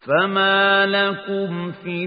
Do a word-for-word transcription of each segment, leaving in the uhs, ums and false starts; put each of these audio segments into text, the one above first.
فما لكم في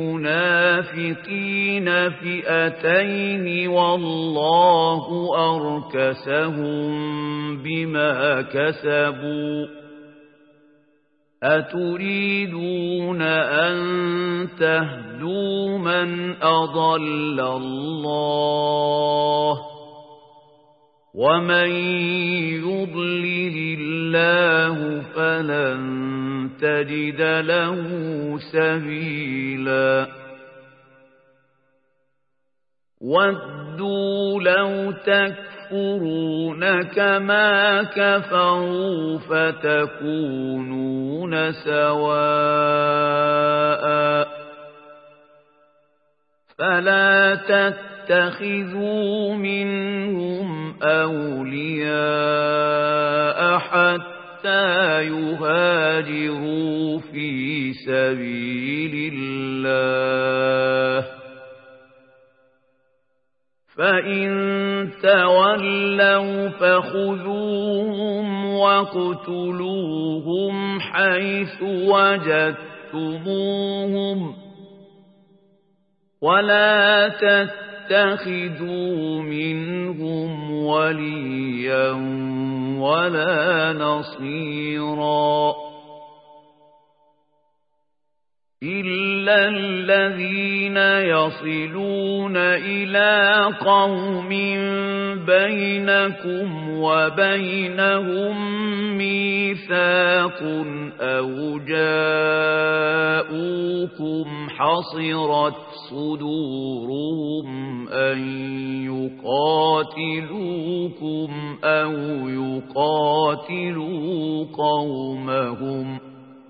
المنافقين فئتين والله أركسهم بما كسبوا أتريدون أن تهدوا من أضل الله ومن يضلل الله فلن تجد له سبيلا ودوا لو تكفرون كما كفروا فتكونون سواء فلا تتخذوا منهم أولياء حتى يهاجروا في سبيل الله فإن تولوا فخذوهم واقتلوهم حيث وجدتموهم ولا تتخذوا منهم وليا ولا نصيرا إلا الذين يصلون إلى قوم بينكم وبينهم ميثاق أو جاءوكم حصرت صدورهم أن يقاتلوكم أو يقاتلوا قومهم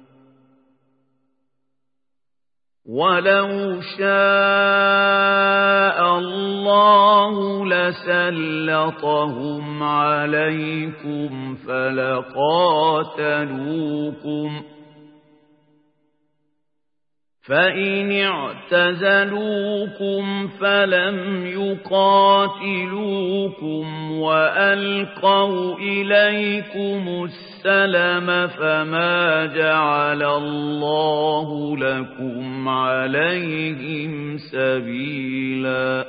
ولو شاء الله لسلطهم عليكم فلقاتلوكم فإن اعتزلوكم فلم يقاتلوكم وألقوا إليكم السلم فما جعل الله لكم عليهم سبيلا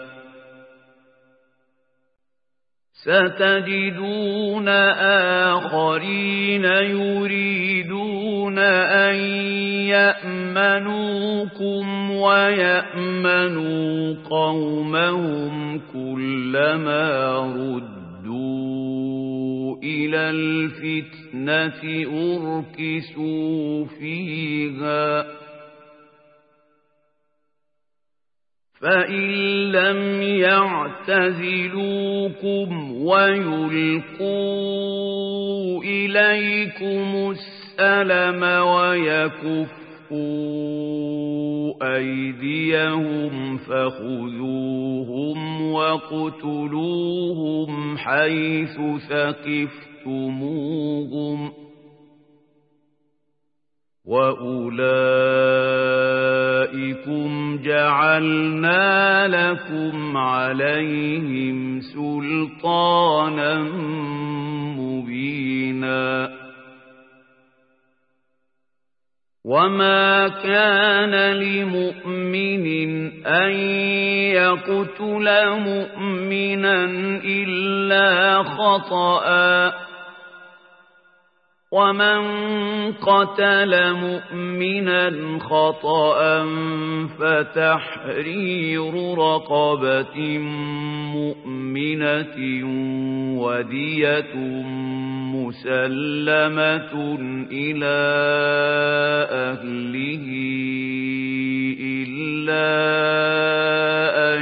ستجدون آخرين يريدون أن يأمنوكم ويأمنوا قومهم كلما ردوا إلى الفتنة أركسوا فيها فإن لم يعتزلوكم ويلقوا إليكم السلم ويكفوا أيديهم فخذوهم واقتلوهم حيث ثقفتموهم وأولئكم جعلنا لكم عليهم سلطانا مبينا وما كان لمؤمن أن يقتل مؤمنا إلا خطأ ومن قتل مؤمنا خطأ فتحرير رقبة مؤمنة ودية مسلمة إلى أهله إلا أن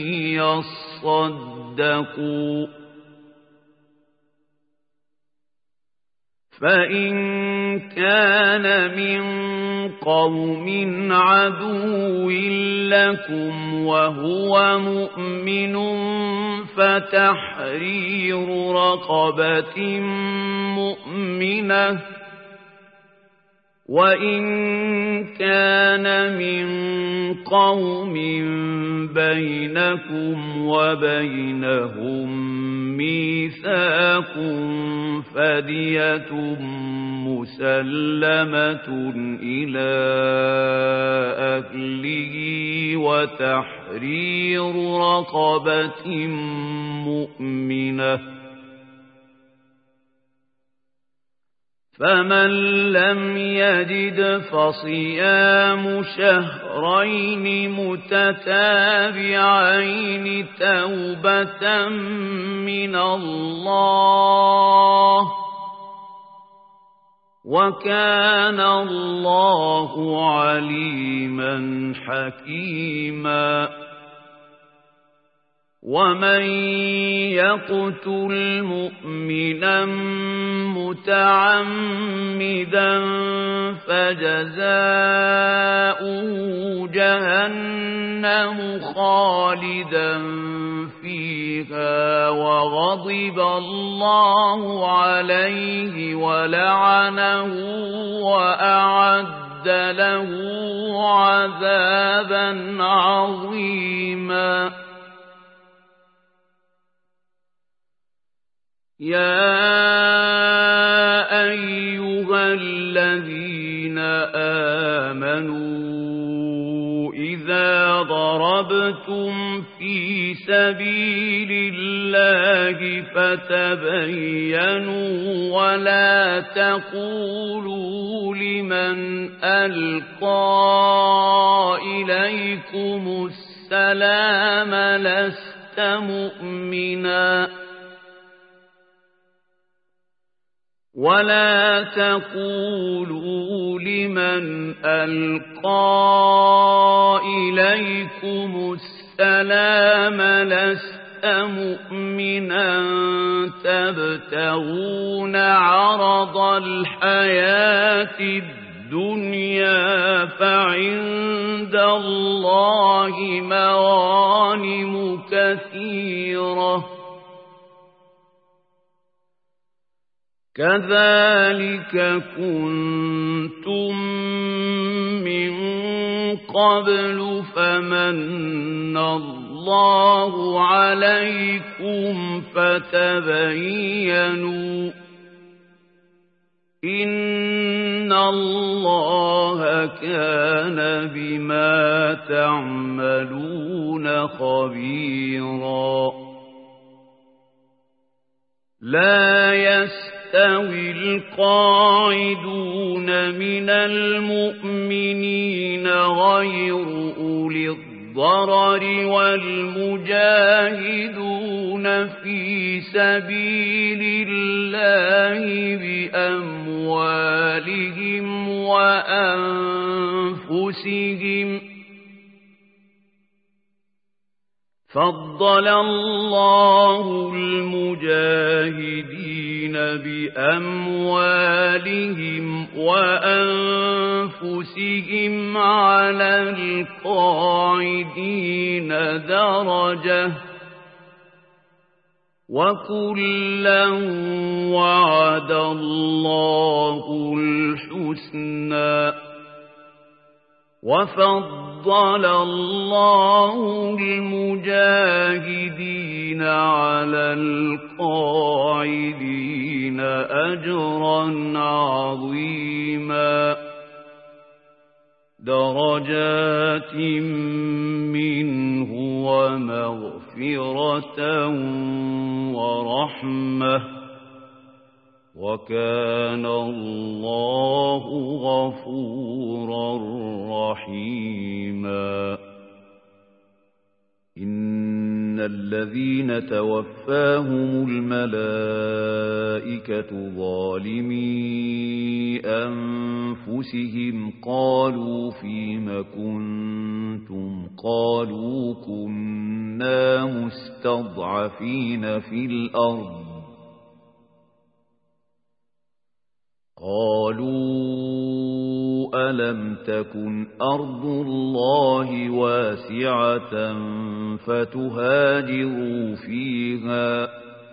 يصدقوا فإن كان من قوم عدو لكم وهو مؤمن فتحرير رقبة مؤمنة وإن كان من قوم بينكم وبينهم ميثاق فدية مسلمة إلى أهله وتحرير رقبة مؤمنة فمن لم يجد فصيام شهرين متتابعين توبة من الله وكان الله عليما حكيما ومن يقتل مؤمنا متعمدا فجزاؤه جهنم خالدا فيها وغضب الله عليه ولعنه وأعد له عذابا عظيما يا أيها الذين آمنوا إذا ضربتم في سبيل الله فتبينوا ولا تقولوا لمن ألقى إليكم السلام لست مؤمنا ولا تقولوا لمن ألقى إليكم السلام لست مؤمنا تبتغون عرض الحياة الدنيا فعند الله مغانم كثيرة كذلك كنتم من قبل فمن الله عليكم فتبينوا إن الله كان بما تعملون خبيرا لا يستوي يستوي القاعدون من المؤمنين غير أولي الضرر والمجاهدون في سبيل الله بأموالهم وأنفسهم فضل الله المجاهدين بأموالهم وأنفسهم على القاعدين درجة وكلا وعد الله الحسنى وفضل الله المجاهدين على القاعدين أجرا عظيما درجات منه ومغفرة ورحمة وكان الله غفورا رحيما إن الذين توفاهم الملائكة ظالمي أنفسهم قالوا فيم كنتم قالوا كنا مستضعفين في الأرض قالوا ألم تكن أرض الله واسعة فتهاجروا فيها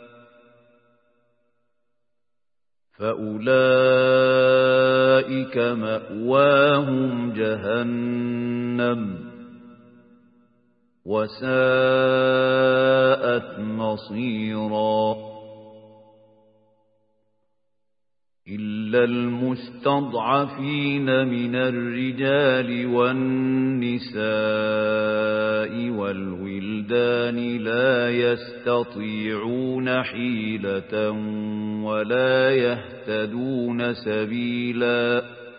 فأولئك مأواهم جهنم وساءت مصيرا إلا المستضعفين من الرجال والنساء والولدان لا يستطيعون حيلة ولا يهتدون سبيلا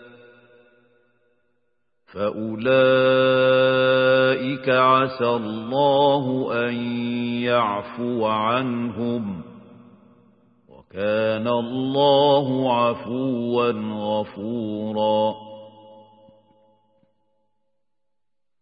فأولئك عسى الله أن يعفو عنهم وكان الله عفوا غفورا